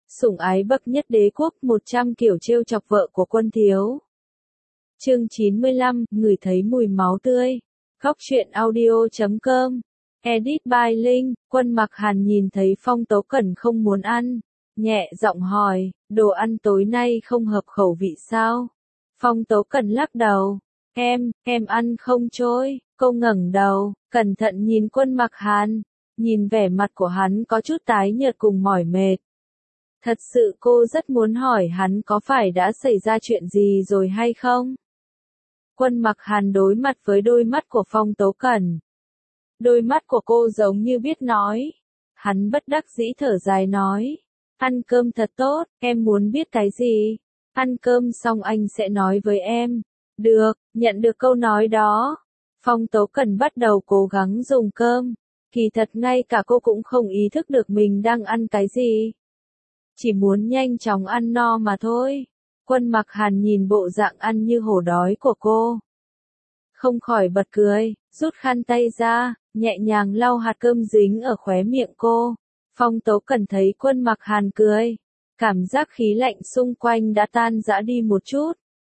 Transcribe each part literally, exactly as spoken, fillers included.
Sủng ái bậc nhất đế quốc, một trăm kiểu trêu chọc vợ của Quân Thiếu. Chương chín mươi lăm, ngửi thấy mùi máu tươi. Góc truyện audio chấm com. Edit by Linh. Quân Mặc Hàn nhìn thấy Phong Tố Cẩn không muốn ăn, nhẹ giọng hỏi, đồ ăn tối nay không hợp khẩu vị sao? Phong Tố Cẩn lắc đầu, em, em ăn không trôi. Cô ngẩng đầu, cẩn thận nhìn Quân Mặc Hàn, nhìn vẻ mặt của hắn có chút tái nhợt cùng mỏi mệt. Thật sự cô rất muốn hỏi hắn có phải đã xảy ra chuyện gì rồi hay không? Quân Mặc Hàn đối mặt với đôi mắt của Phong Tố Cẩn. Đôi mắt của cô giống như biết nói. Hắn bất đắc dĩ thở dài nói. Ăn cơm thật tốt, em muốn biết cái gì? Ăn cơm xong anh sẽ nói với em. Được, nhận được câu nói đó. Phong Tố Cẩn bắt đầu cố gắng dùng cơm. Kỳ thật ngay cả cô cũng không ý thức được mình đang ăn cái gì. Chỉ muốn nhanh chóng ăn no mà thôi. Quân Mặc Hàn nhìn bộ dạng ăn như hổ đói của cô, không khỏi bật cười, rút khăn tay ra, nhẹ nhàng lau hạt cơm dính ở khóe miệng cô. Phong Tố Cẩn thấy Quân Mặc Hàn cười, cảm giác khí lạnh xung quanh đã tan rã đi một chút.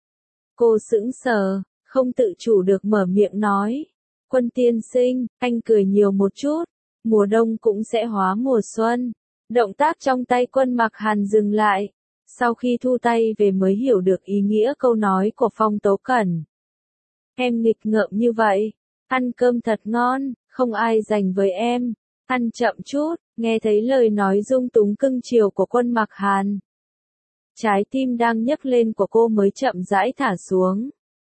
Cô sững sờ, không tự chủ được mở miệng nói, Quân tiên sinh, anh cười nhiều một chút, mùa đông cũng sẽ hóa mùa xuân. Động tác trong tay Quân Mặc Hàn dừng lại, sau khi thu tay về mới hiểu được ý nghĩa câu nói của Phong Tố Cẩn. Em nghịch ngợm như vậy, ăn cơm thật ngon, không ai dành với em, ăn chậm chút. Nghe thấy lời nói dung túng cưng chiều của Quân Mặc Hàn, trái tim đang nhấc lên của cô mới chậm rãi thả xuống.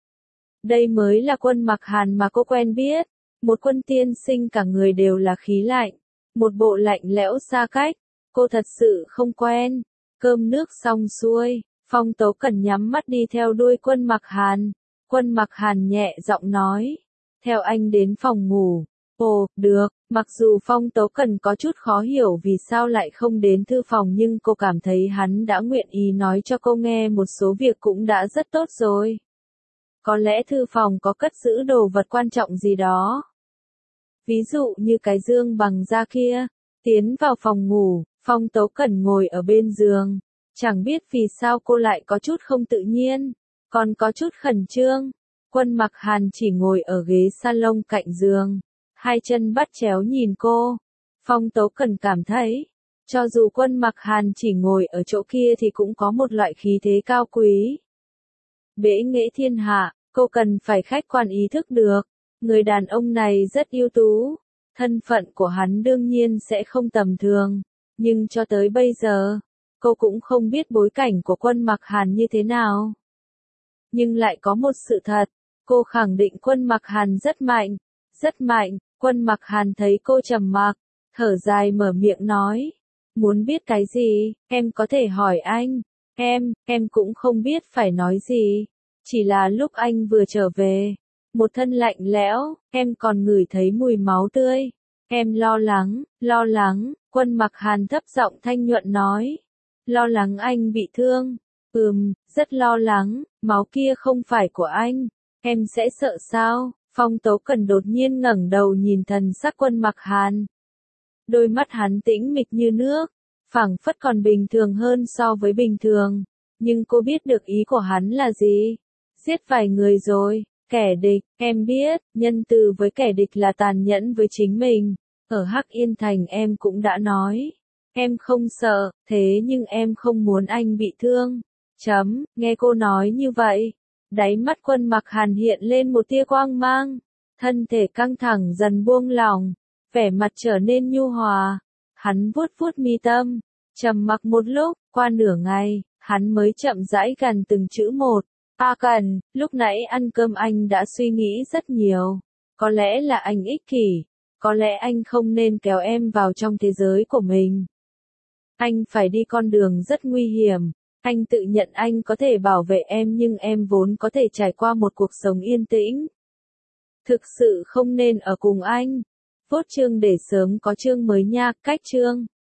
Đây mới là Quân Mặc Hàn mà cô quen biết, một quân tiên sinh cả người đều là khí lạnh, một bộ lạnh lẽo xa cách, cô thật sự không quen. Cơm nước xong xuôi, Phong Tố Cẩn nhắm mắt đi theo đuôi Quân Mặc Hàn. Quân Mặc Hàn nhẹ giọng nói, theo anh đến phòng ngủ. Ồ, được. Mặc dù Phong Tố Cẩn có chút khó hiểu vì sao lại không đến thư phòng, nhưng cô cảm thấy hắn đã nguyện ý nói cho cô nghe một số việc cũng đã rất tốt rồi. Có lẽ thư phòng có cất giữ đồ vật quan trọng gì đó. Ví dụ như cái dương bằng da kia. Tiến vào phòng ngủ, Phong Tố Cẩn ngồi ở bên giường. Chẳng biết vì sao cô lại có chút không tự nhiên, còn có chút khẩn trương. Quân Mặc Hàn chỉ ngồi ở ghế salon cạnh giường, hai chân bắt chéo nhìn cô. Phong Tố Cẩn cảm thấy, cho dù Quân Mặc Hàn chỉ ngồi ở chỗ kia thì cũng có một loại khí thế cao quý. Bệ nghệ thiên hạ, cô cần phải khách quan ý thức được, người đàn ông này rất ưu tú, thân phận của hắn đương nhiên sẽ không tầm thường, nhưng cho tới bây giờ, cô cũng không biết bối cảnh của Quân Mặc Hàn như thế nào. Nhưng lại có một sự thật, cô khẳng định Quân Mặc Hàn rất mạnh, rất mạnh. Quân Mặc Hàn thấy cô trầm mặc, thở dài mở miệng nói, muốn biết cái gì, em có thể hỏi anh. Em, em cũng không biết phải nói gì, chỉ là lúc anh vừa trở về, một thân lạnh lẽo, em còn ngửi thấy mùi máu tươi. Em lo lắng, lo lắng. Quân Mặc Hàn thấp giọng thanh nhuận nói, lo lắng anh bị thương. Ừm, rất lo lắng, máu kia không phải của anh, em sẽ sợ sao? Phong Tố Cẩn đột nhiên ngẩng đầu nhìn thần sắc Quân Mặc Hàn. Đôi mắt hắn tĩnh mịch như nước, phảng phất còn bình thường hơn so với bình thường. Nhưng cô biết được ý của hắn là gì? Giết vài người rồi, kẻ địch, em biết, nhân từ với kẻ địch là tàn nhẫn với chính mình. Ở Hắc Yên Thành em cũng đã nói, em không sợ, thế nhưng em không muốn anh bị thương. Chấm, nghe cô nói như vậy, đáy mắt Quân Mặc Hàn hiện lên một tia quang mang, thân thể căng thẳng dần buông lỏng, vẻ mặt trở nên nhu hòa. Hắn vuốt vuốt mi tâm, trầm mặc một lúc, qua nửa ngày, hắn mới chậm rãi gằn từng chữ một. A Cẩn, lúc nãy ăn cơm anh đã suy nghĩ rất nhiều. Có lẽ là anh ích kỷ, có lẽ anh không nên kéo em vào trong thế giới của mình. Anh phải đi con đường rất nguy hiểm. Anh tự nhận anh có thể bảo vệ em nhưng em vốn có thể trải qua một cuộc sống yên tĩnh. Thực sự không nên ở cùng anh. Phốt chương để sớm có chương mới nha, cách chương.